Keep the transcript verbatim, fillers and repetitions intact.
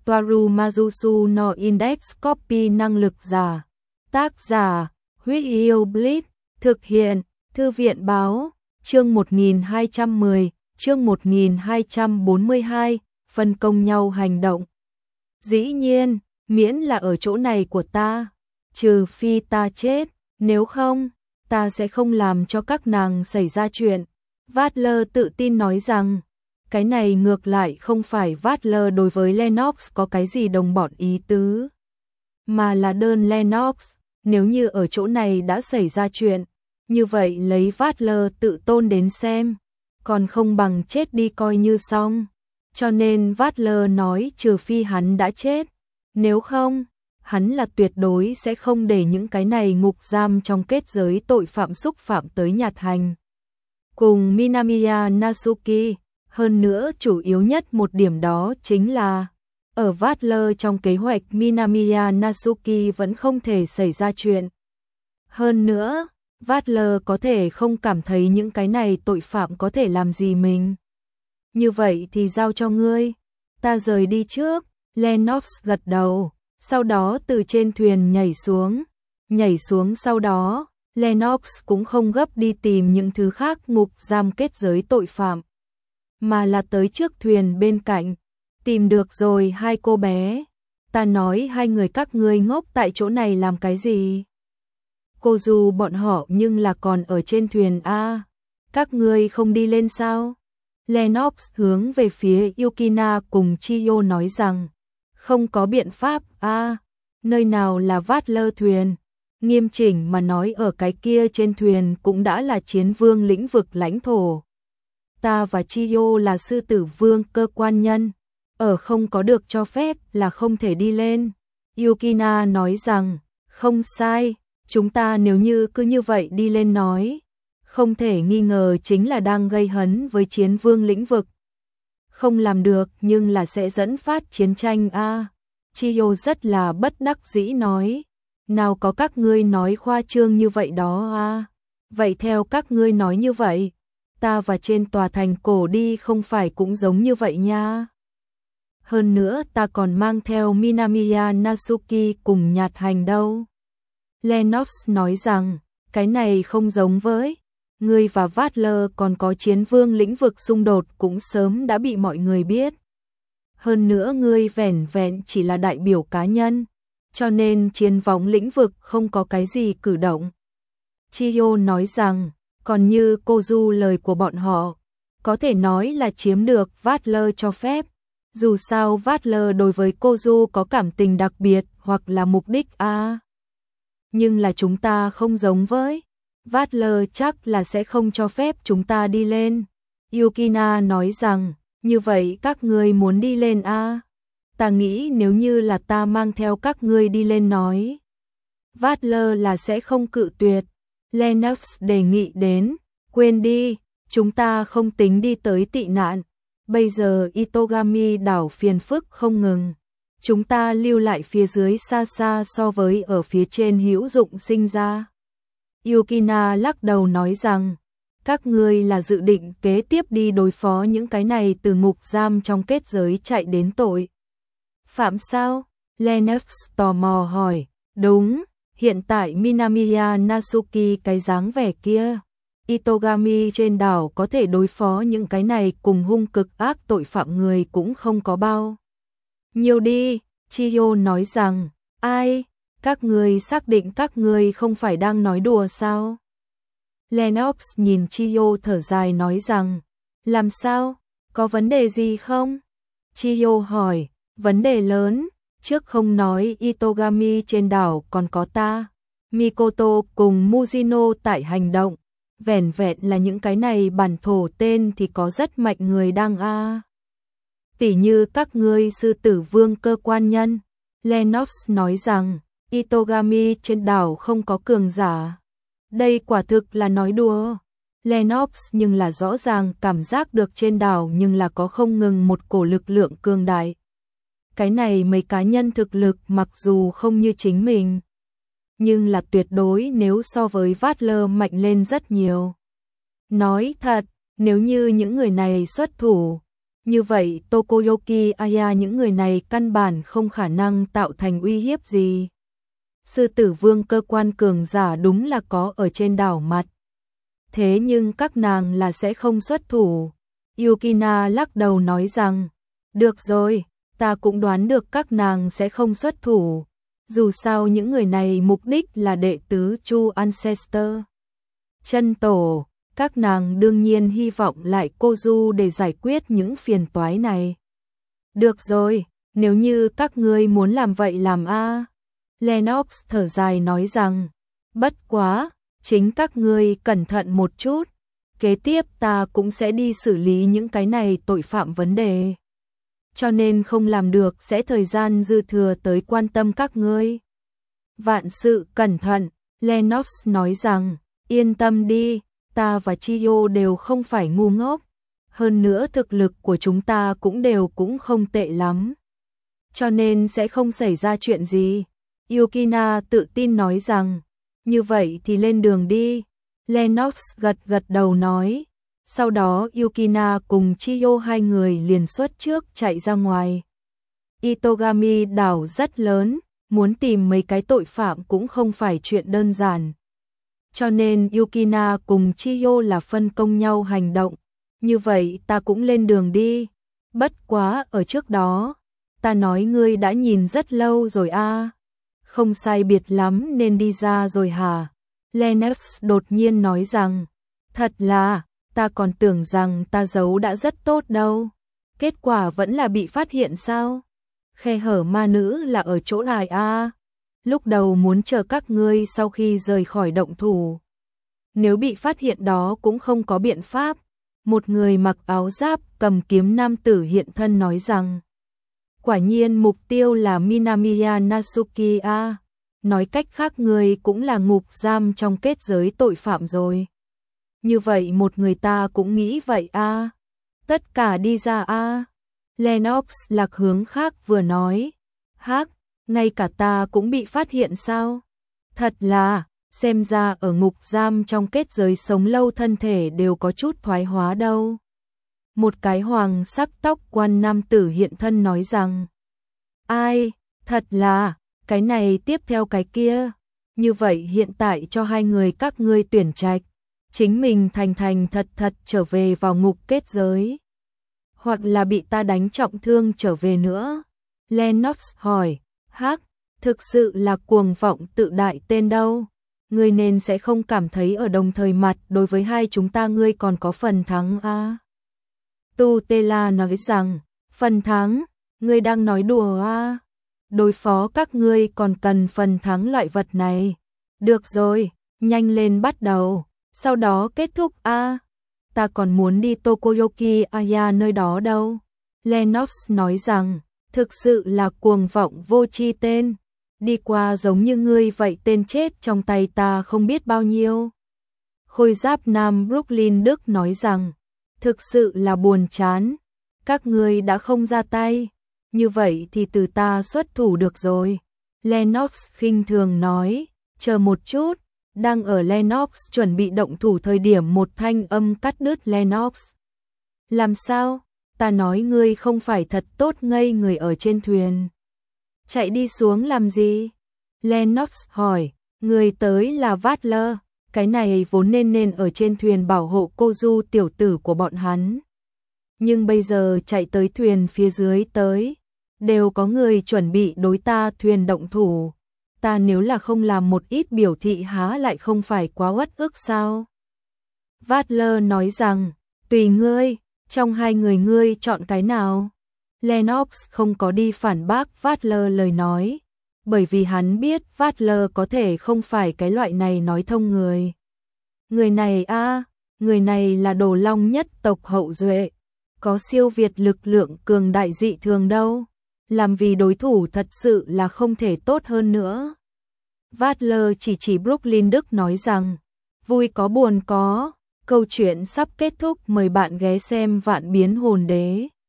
Toaru Majusu no Index Copy năng lực giả. Tác giả, Huyết Yêu Blitz, thực hiện, Thư viện báo, chương một nghìn hai trăm mười, chương một nghìn hai trăm bốn mươi hai, phân công nhau hành động. Dĩ nhiên, miễn là ở chỗ này của ta, trừ phi ta chết, nếu không, ta sẽ không làm cho các nàng xảy ra chuyện. Butler tự tin nói rằng, cái này ngược lại không phải Butler đối với Lennox có cái gì đồng bọn ý tứ, mà là đơn Lennox, nếu như ở chỗ này đã xảy ra chuyện, như vậy lấy Butler tự tôn đến xem, còn không bằng chết đi coi như xong. Cho nên Butler nói trừ phi hắn đã chết, nếu không, hắn là tuyệt đối sẽ không để những cái này ngục giam trong kết giới tội phạm xúc phạm tới Nhạt Hành cùng Minamiya Natsuki. Hơn nữa chủ yếu nhất một điểm đó chính là, ở Butler trong kế hoạch Minamiya Natsuki vẫn không thể xảy ra chuyện. Hơn nữa, Butler có thể không cảm thấy những cái này tội phạm có thể làm gì mình. Như vậy thì giao cho ngươi, ta rời đi trước. Lennox gật đầu, sau đó từ trên thuyền nhảy xuống. Nhảy xuống sau đó, Lennox cũng không gấp đi tìm những thứ khác ngục giam kết giới tội phạm, mà là tới trước thuyền bên cạnh. Tìm được rồi hai cô bé. Ta nói hai người các ngươi ngốc tại chỗ này làm cái gì? Cô dù bọn họ nhưng là còn ở trên thuyền a, các ngươi không đi lên sao? Lennox hướng về phía Yukina cùng Chiyo nói rằng, không có biện pháp a, nơi nào là Butler thuyền? Nghiêm chỉnh mà nói ở cái kia trên thuyền cũng đã là chiến vương lĩnh vực lãnh thổ. Ta và Chiyo là sư tử vương cơ quan nhân, ở không có được cho phép là không thể đi lên. Yukina nói rằng, không sai, chúng ta nếu như cứ như vậy đi lên nói, không thể nghi ngờ chính là đang gây hấn với chiến vương lĩnh vực. Không làm được nhưng là sẽ dẫn phát chiến tranh a. À. Chiyo rất là bất đắc dĩ nói, nào có các ngươi nói khoa trương như vậy đó a. À. Vậy theo các ngươi nói như vậy, ta và trên tòa thành cổ đi không phải cũng giống như vậy nha. Hơn nữa ta còn mang theo Minamiya Natsuki cùng Nhạt Hành đâu. Lennox nói rằng, cái này không giống với, ngươi và Butler còn có chiến vương lĩnh vực xung đột cũng sớm đã bị mọi người biết. Hơn nữa ngươi vẻn vẹn chỉ là đại biểu cá nhân, cho nên chiến võng lĩnh vực không có cái gì cử động. Chiyo nói rằng, còn như cô Du lời của bọn họ, có thể nói là chiếm được Butler cho phép. Dù sao Butler đối với cô Du có cảm tình đặc biệt hoặc là mục đích a. À. Nhưng là chúng ta không giống với. Butler chắc là sẽ không cho phép chúng ta đi lên. Yukina nói rằng, như vậy các ngươi muốn đi lên a? À? Ta nghĩ nếu như là ta mang theo các ngươi đi lên nói, Butler là sẽ không cự tuyệt. Lennox đề nghị đến, quên đi, chúng ta không tính đi tới tị nạn. Bây giờ Itogami đảo phiền phức không ngừng. Chúng ta lưu lại phía dưới xa xa so với ở phía trên hữu dụng sinh ra. Yukina lắc đầu nói rằng, các ngươi là dự định kế tiếp đi đối phó những cái này từ ngục giam trong kết giới chạy đến tội phạm sao? Lennox tò mò hỏi, đúng, hiện tại Minamiya Natsuki cái dáng vẻ kia. Itogami trên đảo có thể đối phó những cái này cùng hung cực ác tội phạm người cũng không có bao nhiều đi. Chiyo nói rằng, ai, các người xác định các người không phải đang nói đùa sao? Lennox nhìn Chiyo thở dài nói rằng, làm sao, có vấn đề gì không? Chiyo hỏi, vấn đề lớn, trước không nói Itogami trên đảo còn có ta, Mikoto cùng Mujino tại hành động. Vẻn vẹn là những cái này bản thổ tên thì có rất mạnh người đang a. À. Tỉ như các ngươi sư tử vương cơ quan nhân. Lennox nói rằng, Itogami trên đảo không có cường giả. Đây quả thực là nói đùa. Lennox nhưng là rõ ràng cảm giác được trên đảo nhưng là có không ngừng một cổ lực lượng cường đại. Cái này mấy cá nhân thực lực mặc dù không như chính mình, nhưng là tuyệt đối nếu so với Butler mạnh lên rất nhiều. Nói thật, nếu như những người này xuất thủ, Như vậy Tokoyoki Aya những người này căn bản không khả năng tạo thành uy hiếp gì. Sư tử vương cơ quan cường giả đúng là có ở trên đảo mặt. Thế nhưng các nàng là sẽ không xuất thủ. Yukina lắc đầu nói rằng, được rồi, ta cũng đoán được các nàng sẽ không xuất thủ. Dù sao những người này mục đích là đệ tứ Chu Ancestor. Chân tổ, các nàng đương nhiên hy vọng lại Kozu để giải quyết những phiền toái này. Được rồi, nếu như các ngươi muốn làm vậy làm a. Lennox thở dài nói rằng, bất quá, chính các ngươi cẩn thận một chút. Kế tiếp ta cũng sẽ đi xử lý những cái này tội phạm vấn đề. Cho nên không làm được sẽ thời gian dư thừa tới quan tâm các ngươi. Vạn sự cẩn thận, Lennox nói rằng, yên tâm đi, ta và Chiyo đều không phải ngu ngốc. Hơn nữa thực lực của chúng ta cũng đều cũng không tệ lắm. Cho nên sẽ không xảy ra chuyện gì. Yukina tự tin nói rằng, như vậy thì lên đường đi. Lennox gật gật đầu nói. Sau đó Yukina cùng Chiyo hai người liền xuất trước chạy ra ngoài. Itogami đảo rất lớn, muốn tìm mấy cái tội phạm cũng không phải chuyện đơn giản. Cho nên Yukina cùng Chiyo là phân công nhau hành động. Như vậy ta cũng lên đường đi. Bất quá ở trước đó, ta nói ngươi đã nhìn rất lâu rồi a. Không sai biệt lắm nên đi ra rồi hả? Lennox đột nhiên nói rằng, thật là, ta còn tưởng rằng ta giấu đã rất tốt đâu. Kết quả vẫn là bị phát hiện sao? Khe hở ma nữ là ở chỗ này a. Lúc đầu muốn chờ các ngươi sau khi rời khỏi động thủ. Nếu bị phát hiện đó cũng không có biện pháp. Một người mặc áo giáp cầm kiếm nam tử hiện thân nói rằng, quả nhiên mục tiêu là Minamiya Natsuki a. Nói cách khác người cũng là ngục giam trong kết giới tội phạm rồi. Như vậy một người ta cũng nghĩ vậy a. Tất cả đi ra a. Lennox lạc hướng khác vừa nói, hắc, ngay cả ta cũng bị phát hiện sao? Thật là, xem ra ở ngục giam trong kết giới sống lâu thân thể đều có chút thoái hóa đâu. Một cái hoàng sắc tóc quan nam tử hiện thân nói rằng, ai, thật là, cái này tiếp theo cái kia. Như vậy hiện tại cho hai người các ngươi tuyển trạch, chính mình thành thành thật thật trở về vào ngục kết giới. Hoặc là bị ta đánh trọng thương trở về nữa. Lennox hỏi, hắc, thực sự là cuồng vọng tự đại tên đâu. Ngươi nên sẽ không cảm thấy ở đồng thời mặt đối với hai chúng ta ngươi còn có phần thắng a. Tu Tela nói rằng, phần thắng, ngươi đang nói đùa a. Đối phó các ngươi còn cần phần thắng loại vật này. Được rồi, nhanh lên bắt đầu, sau đó kết thúc a. Ta còn muốn đi Tokoyoki Aya nơi đó đâu. Lennox nói rằng, thực sự là cuồng vọng vô tri tên. Đi qua giống như ngươi vậy tên chết trong tay ta không biết bao nhiêu. Khôi giáp nam Brooklyn Đức nói rằng, thực sự là buồn chán. Các ngươi đã không ra tay. Như vậy thì từ ta xuất thủ được rồi. Lennox khinh thường nói, chờ một chút. Đang ở Lennox chuẩn bị động thủ thời điểm một thanh âm cắt đứt Lennox. Làm sao? Ta nói ngươi không phải thật tốt ngây người ở trên thuyền. Chạy đi xuống làm gì? Lennox hỏi, người tới là Vatler, cái này vốn nên nên ở trên thuyền bảo hộ cô Du tiểu tử của bọn hắn. Nhưng bây giờ chạy tới thuyền phía dưới tới, đều có người chuẩn bị đối ta thuyền động thủ. Ta nếu là không làm một ít biểu thị há lại không phải quá uất ức sao? Vatler nói rằng, tùy ngươi, trong hai người ngươi chọn cái nào? Lennox không có đi phản bác Vatler lời nói, bởi vì hắn biết Vatler có thể không phải cái loại này nói thông người. Người này a, người này là đồ long nhất tộc hậu duệ, có siêu việt lực lượng cường đại dị thường đâu. Làm vì đối thủ thật sự là không thể tốt hơn nữa. Vatler chỉ chỉ Brooklyn Đức nói rằng, vui có buồn có, câu chuyện sắp kết thúc, mời bạn ghé xem Vạn Biến Hồn Đế.